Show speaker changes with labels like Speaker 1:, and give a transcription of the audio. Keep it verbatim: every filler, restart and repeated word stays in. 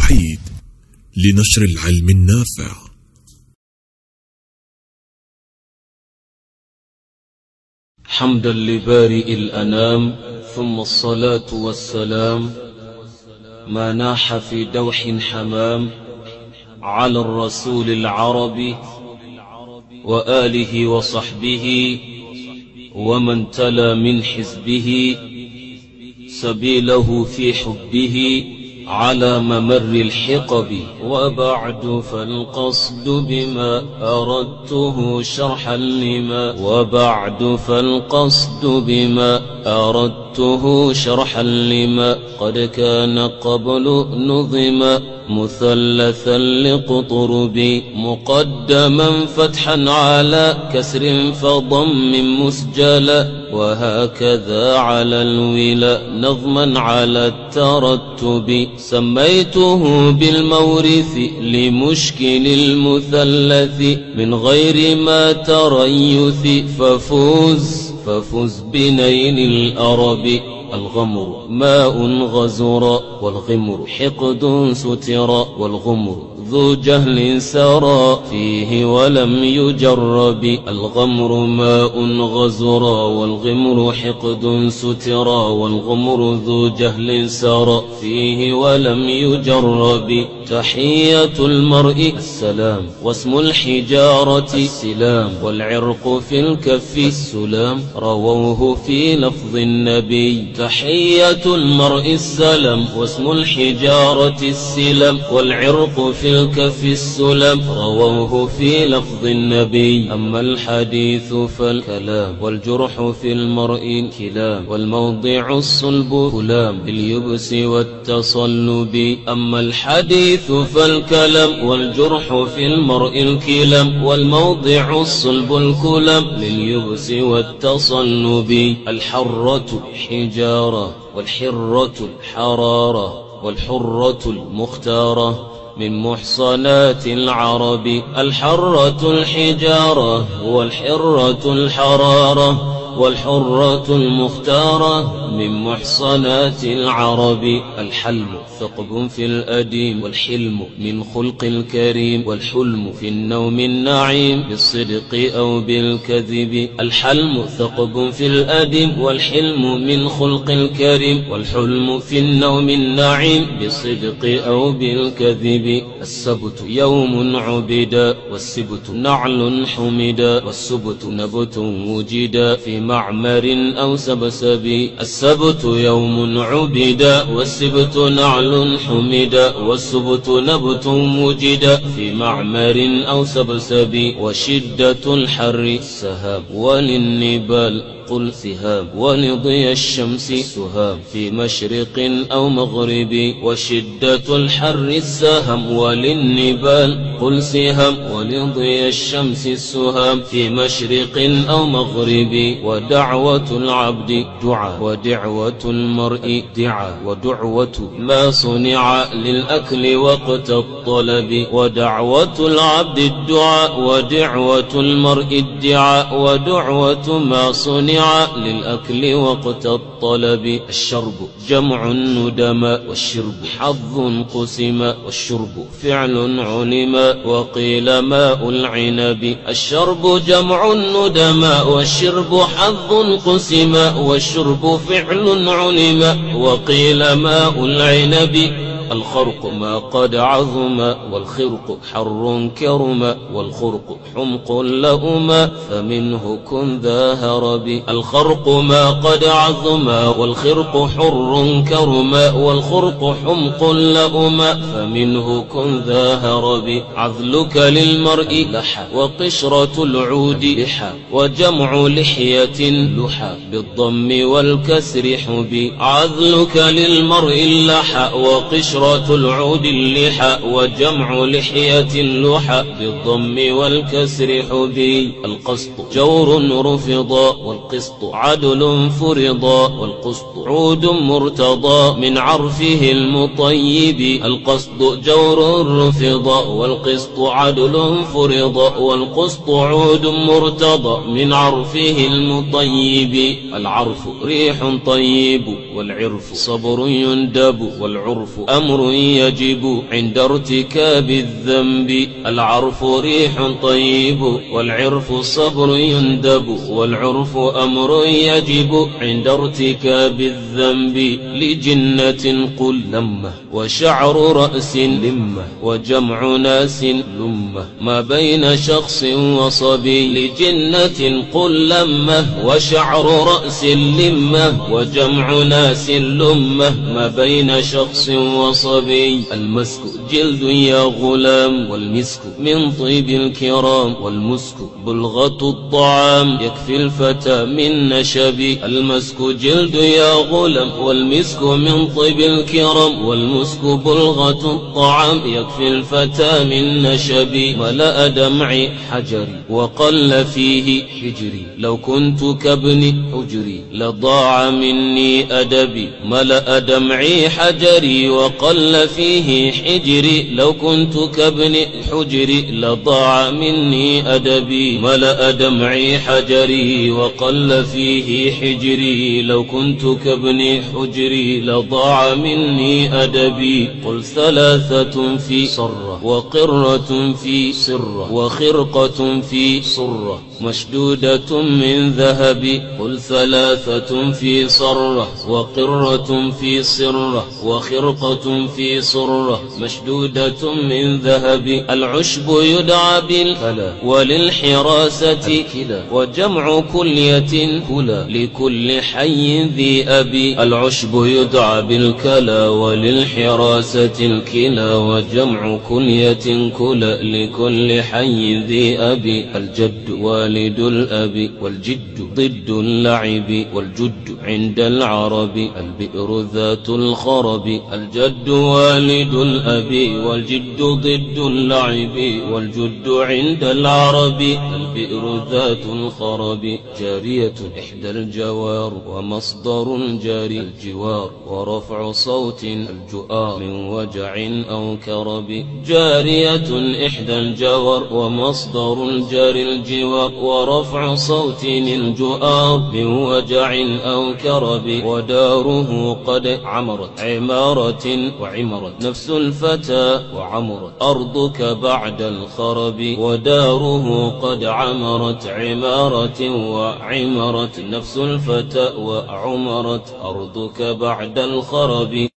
Speaker 1: الوحيد لنشر العلم النافع.
Speaker 2: حمدا لبارئ الأنام، ثم الصلاة والسلام ما ناح في دوح حمام على الرسول العربي وآله وصحبه ومن تلا من حزبه سبيله في حبه على ممر الحقب. وبعد فالقصد بما أردته شرحا لما وبعد فالقصد بما أردته شرحا لما قد كان قبل نظم مثلثا لقطرب مقدما فتحا على كسر فضم مسجلا وهكذا على الولا نظما على الترتب. سميته بالمورث لمشكل المثلث من غير ما تريث ففوز ففوز بنيل الأرب. الغمر ماء غزر والغمر حقد ستر والغمر ذو جهل سرى فيه ولم يجرب. الغمر ماء غزر والغمر حقد ستر والغمر ذو جهل سرى فيه ولم يجرب. تحية المرء السلام واسم الحجارة السلام والعرق في الكف السلام رووه في لفظ النبي. تحية المرء السلام واسم الحجارة السلام والعرق في الكف السلام رووه في لفظ النبي. أما الحديث فالكلام والجرح في المرء كلام والموضع الصلب كلام باليبس والتصلب. أما الحديث فالكلام والجرح في المرء الكلام والموضع الصلب الكلام لليبس والتصلب. الحرة حجارة والحرة الحرارة والحرة المختارة من محصنات العرب. الحرة الحجارة والحرة الحرارة والحرة المختارة من محصنات العرب. الحلم ثقب في الأديم والحلم من خلق الكريم والحلم في النوم النعيم بالصدق أو بالكذب. الحلم ثقب في الأديم والحلم من خلق الكريم والحلم في النوم النعيم بالصدق أو بالكذب. السبت يوم عبدا والسبت نعل حمدا والسبت نبت وجدا في معمر أو سبسب. السبت يوم عبدا والسبت نعل حمدا والسبت نبت وجدا في معمر أو سبسب. وشدة الحر سهام وللنبال قل سهام ولضي الشمس سهام في مشرق أو مغرب. وشدة الحر السهام وللنبال قل سهام ولضي الشمس السهام في مشرق أو مغرب. ودعوة العبد دعاء ودعوة المرء دعاء ودعوة ما صنع للأكل وقت الطلب. ودعوة العبد الدعاء ودعوة المرء الدعاء ودعوة ما صنع للأكل وقت الطلب. الشرب جمع الندماء والشرب حظ قسم والشرب فعل علم وقيل ماء العنب. الشرب جمع الندماء والشرب حظ قسم والشرب فعل علم وقيل ماء العنب. الخرق ما قد عظم والخرق حر كرم والخرق حمق لؤم فمنه كن ذا هرب. الخرق ما قد عظم والخرق حر كرم والخرق حمق لؤم فمنه كن ذا هرب. عذلك للمرء لحى وقشرة العود لحى وجمع لحية لحى بالضم والكسر حبي. عذلك للمرء لحى وقشرة العود اللحى وجمع لحية اللحى بالضم والكسر حبي. القسط جور رفضا والقسط والقسط عدل فرضا والقسط عود مرتضى من عرفه المطيب القصد جور رفضا والقسط عدل فرضا والقسط عود مرتضى من عرفه المطيب العرف ريح طيب والعرف صبر يندب والعرف أمر يجب عند ارتكاب الذنب العرف ريح طيب والعرف صبر يندب والعرف أمر يجب عند ارتكاب الذنب لجنة قل لمة وشعر رأس لمة وجمع ناس لمة ما بين شخص وصبي لجنة قل لمة وشعر رأس لمة وجمع ناس لمة ما بين شخص وصبي المسك جلد يا غلام والمسك من طيب الكرام والمسك بلغة الطعام يكفي الفتى من نشب المسك جلد يا غلام والمسك من طيب الكرام والمسك بلغة الطعام يكفي الفتى من نشب ملأ دمعي حجري وقل فيه حجري لو كنت كابن حجري لضاع مني أدبي ملأ دمعي حجري وقل فيه حجري لو كنت كابن حجري لضاع مني أدبي ملأ دمعي حجري وقل فيه حجري لو كنت كابن حجري لضاع مني أدبي قل ثلاثة في صرة وقرة في سرة وخرقة في صرة مشدودة من ذهب قل ثلاثة في صرة وقرة في سرة وخرقة في صرة مشدودة من ذهب العشب يدعى بالكلا وللحراسة كلا وجمع كلية كلا لكل حي ذي أبي العشب يدعى بالكلا وللحراسة الكلا وجمع كلية كلا لكل حي ذي أبي الجد والد الأب والجد ضد اللعب والجد عند العرب البئر ذات الخرب الجد والد الأب والجد ضد اللعب والجد عند العرب البئر ذات الخرب جارية إحدى الجوار ومصدر جاري الجوار ورفع صوت الجؤار من وجع أو كرب جارية إحدى الجوار ومصدر جاري الجوار ورفع صوت الجؤار من وجع أو كرب وداره قد عمرت عمارة وعمرت نفس الفتى وعمرت أرضك بعد الخرب وداره قد عمرت عمارة وعمرت نفس الفتى وعمرت أرضك بعد الخرب